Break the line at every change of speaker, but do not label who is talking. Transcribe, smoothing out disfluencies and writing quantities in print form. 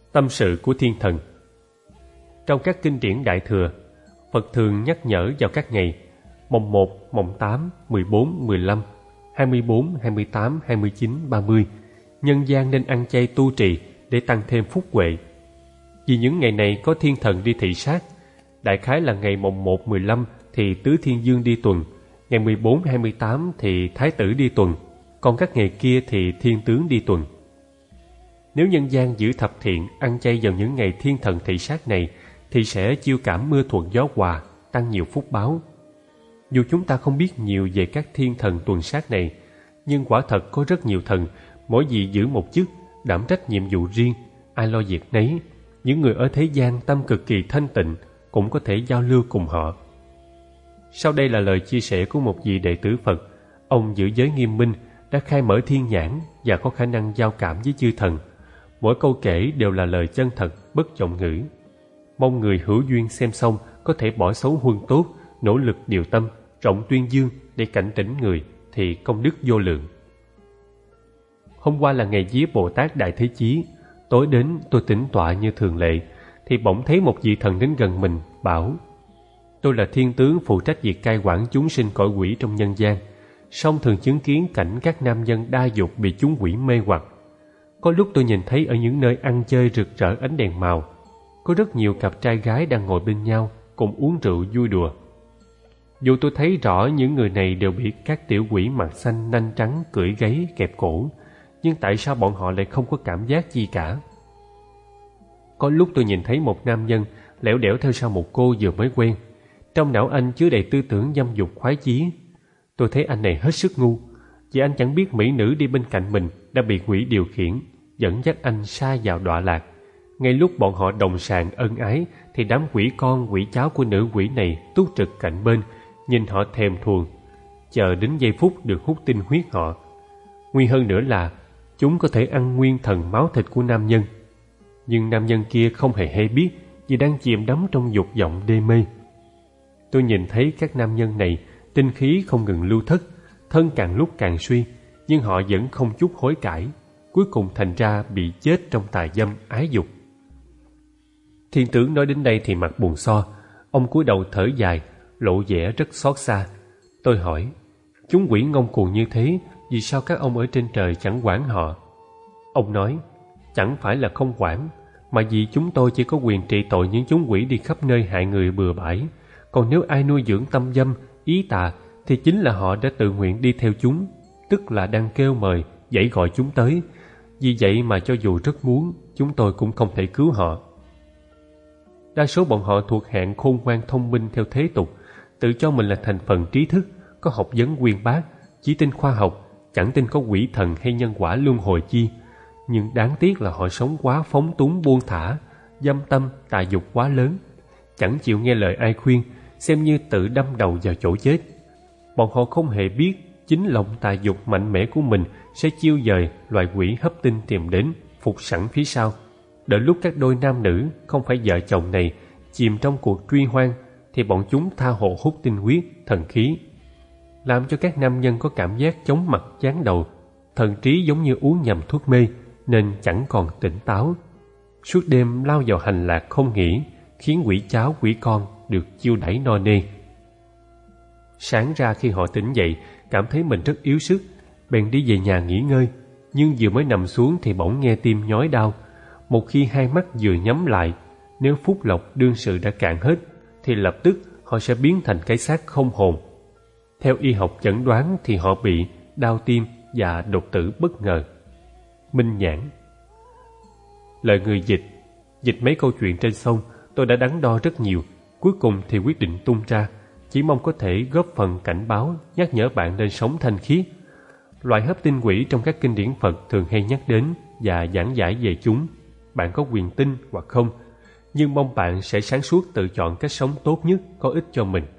Tâm sự của thiên thần. Trong các kinh điển Đại Thừa, Phật thường nhắc nhở vào các ngày mồng 1, mồng 8, 14, 15, 24, 28, 29, 30 nhân gian nên ăn chay tu trì để tăng thêm phúc huệ. Vì những ngày này có thiên thần đi thị sát. Đại khái là ngày mồng 1, 15 thì Tứ Thiên Dương đi tuần, ngày 14, 28 thì Thái Tử đi tuần, còn các ngày kia thì Thiên Tướng đi tuần. Nếu nhân gian giữ thập thiện, ăn chay vào những ngày thiên thần thị sát này thì sẽ chiêu cảm mưa thuận gió hòa, tăng nhiều phúc báo. Dù chúng ta không biết nhiều về các thiên thần tuần sát này, nhưng quả thật có rất nhiều thần, mỗi vị giữ một chức, đảm trách nhiệm vụ riêng, ai lo việc nấy. Những người ở thế gian tâm cực kỳ thanh tịnh cũng có thể giao lưu cùng họ. Sau đây là lời chia sẻ của một vị đệ tử Phật. Ông giữ giới nghiêm minh, đã khai mở thiên nhãn và có khả năng giao cảm với chư thần. Mỗi câu kể đều là lời chân thật, bất vọng ngữ. Mong người hữu duyên xem xong có thể bỏ xấu huân tốt, nỗ lực điều tâm, rộng tuyên dương để cảnh tỉnh người thì công đức vô lượng. Hôm qua là ngày vía Bồ Tát Đại Thế Chí. Tối đến tôi tĩnh tọa như thường lệ thì bỗng thấy một vị thần đến gần mình, bảo: tôi là thiên tướng phụ trách việc cai quản chúng sinh cõi quỷ trong nhân gian, song thường chứng kiến cảnh các nam nhân đa dục bị chúng quỷ mê hoặc. Có lúc tôi nhìn thấy ở những nơi ăn chơi rực rỡ ánh đèn màu, có rất nhiều cặp trai gái đang ngồi bên nhau cùng uống rượu vui đùa. Dù tôi thấy rõ những người này đều bị các tiểu quỷ mặt xanh nanh trắng cưỡi gáy kẹp cổ, nhưng tại sao bọn họ lại không có cảm giác gì cả? Có lúc tôi nhìn thấy một nam nhân lẻo đẻo theo sau một cô vừa mới quen. Trong não anh chứa đầy tư tưởng dâm dục khoái chí. Tôi thấy anh này hết sức ngu, vì anh chẳng biết mỹ nữ đi bên cạnh mình đã bị quỷ điều khiển, dẫn dắt anh sa vào đọa lạc. Ngay lúc bọn họ đồng sàng ân ái thì đám quỷ con quỷ cháu của nữ quỷ này túc trực cạnh bên, nhìn họ thèm thuồng, chờ đến giây phút được hút tinh huyết họ. Nguy hơn nữa là chúng có thể ăn nguyên thần máu thịt của nam nhân. Nhưng nam nhân kia không hề hay biết, vì đang chìm đắm trong dục vọng đê mê. Tôi nhìn thấy các nam nhân này tinh khí không ngừng lưu thất, thân càng lúc càng suy, nhưng họ vẫn không chút hối cải, cuối cùng thành ra bị chết trong tà dâm ái dục. Thiên tướng nói đến đây thì mặt buồn so. Ông cúi đầu thở dài, lộ vẻ rất xót xa. Tôi hỏi: chúng quỷ ngông cuồng như thế, vì sao các ông ở trên trời chẳng quản họ? Ông nói: chẳng phải là không quản, mà vì chúng tôi chỉ có quyền trị tội những chúng quỷ đi khắp nơi hại người bừa bãi. Còn nếu ai nuôi dưỡng tâm dâm, ý tà, thì chính là họ đã tự nguyện đi theo chúng, tức là đang kêu mời, dãy gọi chúng tới. Vì vậy mà cho dù rất muốn, chúng tôi cũng không thể cứu họ. Đa số bọn họ thuộc hạng khôn ngoan thông minh theo thế tục, tự cho mình là thành phần trí thức, có học vấn uyên bác, chỉ tin khoa học, chẳng tin có quỷ thần hay nhân quả luân hồi chi. Nhưng đáng tiếc là họ sống quá phóng túng buông thả, dâm tâm tà dục quá lớn, chẳng chịu nghe lời ai khuyên, xem như tự đâm đầu vào chỗ chết. Bọn họ không hề biết chính lòng tà dục mạnh mẽ của mình sẽ chiêu dời loài quỷ hấp tinh tìm đến, phục sẵn phía sau. Đợi lúc các đôi nam nữ không phải vợ chồng này chìm trong cuộc truy hoang, thì bọn chúng tha hồ hút tinh huyết, thần khí, làm cho các nam nhân có cảm giác chóng mặt chán đầu, thần trí giống như uống nhầm thuốc mê, nên chẳng còn tỉnh táo. Suốt đêm lao vào hành lạc không nghỉ, khiến quỷ cháu quỷ con được chiêu đãi no nê. Sáng ra khi họ tỉnh dậy, cảm thấy mình rất yếu sức, bèn đi về nhà nghỉ ngơi. Nhưng vừa mới nằm xuống thì bỗng nghe tim nhói đau. Một khi hai mắt vừa nhắm lại, nếu phúc lộc đương sự đã cạn hết, thì lập tức họ sẽ biến thành cái xác không hồn. Theo y học chẩn đoán thì họ bị đau tim và đột tử bất ngờ. Minh nhãn. Lời người dịch mấy câu chuyện trên sông, tôi đã đắn đo rất nhiều, cuối cùng thì quyết định tung ra, chỉ mong có thể góp phần cảnh báo, nhắc nhở bạn nên sống thanh khiết. Loại hấp tinh quỷ trong các kinh điển Phật thường hay nhắc đến và giảng giải về chúng. Bạn có quyền tin hoặc không, nhưng mong bạn sẽ sáng suốt tự chọn cách sống tốt nhất có ích cho mình.